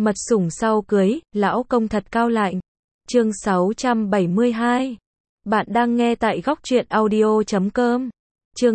Mật sủng sau cưới, lão công thật cao lạnh. Chương 672. Bạn đang nghe tại góc truyện audio.com. Chương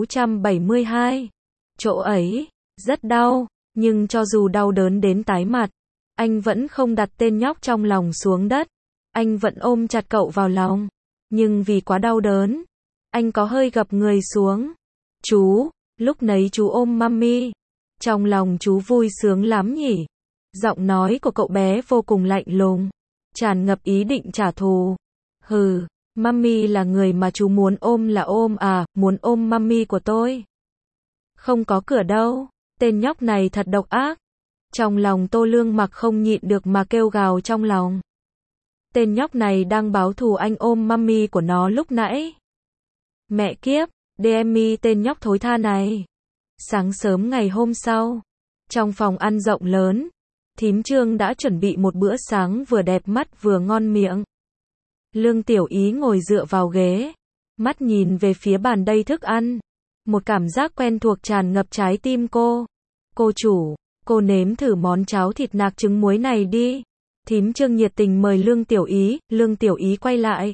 672. Chỗ ấy, rất đau, nhưng cho dù đau đớn đến tái mặt, anh vẫn không đặt tên nhóc trong lòng xuống đất. Anh vẫn ôm chặt cậu vào lòng. Nhưng vì quá đau đớn, anh có hơi gập người xuống. Chú, lúc nấy chú ôm mami. Trong lòng chú vui sướng lắm nhỉ. Giọng nói của cậu bé vô cùng lạnh lùng, tràn ngập ý định trả thù. Hừ, mami là người mà chú muốn ôm là ôm à, muốn ôm mami của tôi. Không có cửa đâu, tên nhóc này thật độc ác. Trong lòng Tô Lương Mặc không nhịn được mà kêu gào trong lòng. Tên nhóc này đang báo thù anh ôm mami của nó lúc nãy. Mẹ kiếp, Demi tên nhóc thối tha này. Sáng sớm ngày hôm sau, trong phòng ăn rộng lớn, thím Trương đã chuẩn bị một bữa sáng vừa đẹp mắt vừa ngon miệng. Lương Tiểu Ý ngồi dựa vào ghế, mắt nhìn về phía bàn đầy thức ăn. Một cảm giác quen thuộc tràn ngập trái tim cô. Cô chủ, cô nếm thử món cháo thịt nạc trứng muối này đi. Thím Trương nhiệt tình mời Lương Tiểu Ý quay lại.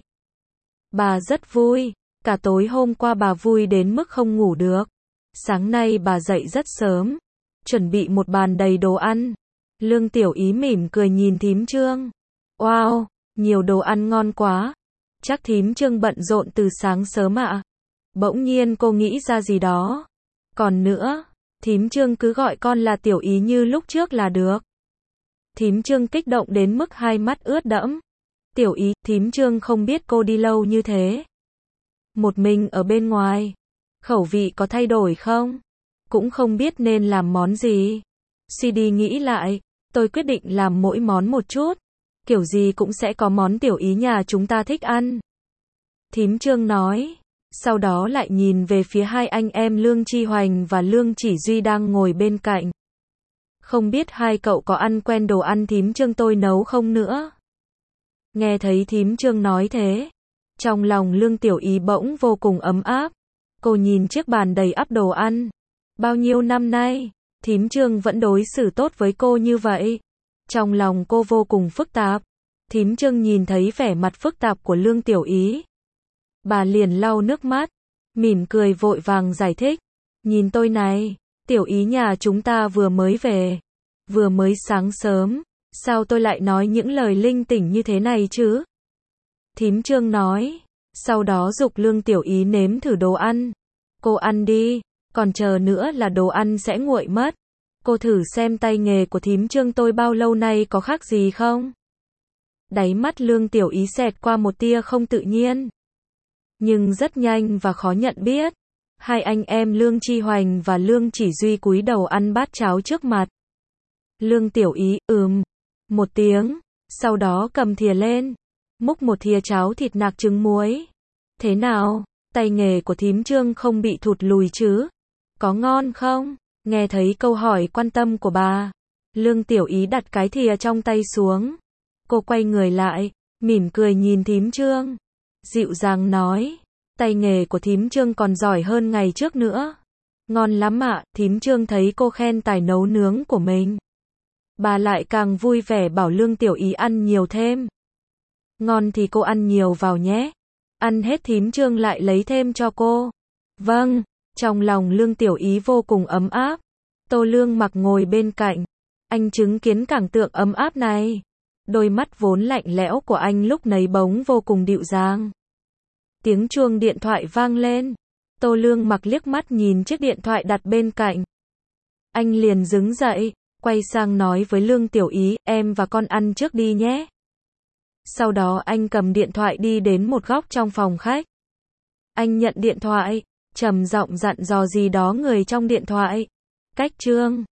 Bà rất vui, cả tối hôm qua bà vui đến mức không ngủ được. Sáng nay bà dậy rất sớm, chuẩn bị một bàn đầy đồ ăn. Lương Tiểu Ý mỉm cười nhìn thím Trương. Wow, nhiều đồ ăn ngon quá. Chắc thím Trương bận rộn từ sáng sớm ạ. Bỗng nhiên cô nghĩ ra gì đó. Còn nữa, thím Trương cứ gọi con là Tiểu Ý như lúc trước là được. Thím Trương kích động đến mức hai mắt ướt đẫm. Tiểu Ý, thím Trương không biết cô đi lâu như thế. Một mình ở bên ngoài. Khẩu vị có thay đổi không? Cũng không biết nên làm món gì. CD nghĩ lại, tôi quyết định làm mỗi món một chút. Kiểu gì cũng sẽ có món Tiểu Ý nhà chúng ta thích ăn. Thím Trương nói. Sau đó lại nhìn về phía hai anh em Lương Chi Hoành và Lương Chỉ Duy đang ngồi bên cạnh. Không biết hai cậu có ăn quen đồ ăn thím Trương tôi nấu không nữa? Nghe thấy thím Trương nói thế, trong lòng Lương Tiểu Ý bỗng vô cùng ấm áp. Cô nhìn chiếc bàn đầy ắp đồ ăn. Bao nhiêu năm nay, thím Trương vẫn đối xử tốt với cô như vậy. Trong lòng cô vô cùng phức tạp. Thím Trương nhìn thấy vẻ mặt phức tạp của Lương Tiểu Ý. Bà liền lau nước mắt, mỉm cười vội vàng giải thích. Nhìn tôi này, Tiểu Ý nhà chúng ta vừa mới về, vừa mới sáng sớm, sao tôi lại nói những lời linh tinh như thế này chứ? Thím Trương nói, sau đó giục Lương Tiểu Ý nếm thử đồ ăn. Cô ăn đi, còn chờ nữa là đồ ăn sẽ nguội mất. Cô thử xem tay nghề của thím Trương tôi bao lâu nay có khác gì không? Đáy mắt Lương Tiểu Ý xẹt qua một tia không tự nhiên. Nhưng rất nhanh và khó nhận biết. Hai anh em Lương Chi Hoành và Lương Chỉ Duy cúi đầu ăn bát cháo trước mặt. Lương Tiểu Ý, một tiếng, sau đó cầm thìa lên, múc một thìa cháo thịt nạc trứng muối. Thế nào, tay nghề của thím Trương không bị thụt lùi chứ? Có ngon không? Nghe thấy câu hỏi quan tâm của bà, Lương Tiểu Ý đặt cái thìa trong tay xuống. Cô quay người lại, mỉm cười nhìn thím Trương. Dịu dàng nói, tay nghề của thím Trương còn giỏi hơn ngày trước nữa. Ngon lắm ạ, thím Trương thấy cô khen tài nấu nướng của mình. Bà lại càng vui vẻ bảo Lương Tiểu Ý ăn nhiều thêm. Ngon thì cô ăn nhiều vào nhé. Ăn hết thím Trương lại lấy thêm cho cô. Vâng, trong lòng Lương Tiểu Ý vô cùng ấm áp. Tô Lương Mặc ngồi bên cạnh. Anh chứng kiến cảnh tượng ấm áp này. Đôi mắt vốn lạnh lẽo của anh lúc nấy bỗng vô cùng dịu dàng. Tiếng chuông điện thoại vang lên. Tô Lương Mặc liếc mắt nhìn chiếc điện thoại đặt bên cạnh. Anh liền đứng dậy, quay sang nói với Lương Tiểu Ý, em và con ăn trước đi nhé. Sau đó anh cầm điện thoại đi đến một góc trong phòng khách. Anh nhận điện thoại, trầm giọng dặn dò gì đó người trong điện thoại. Cách Trương,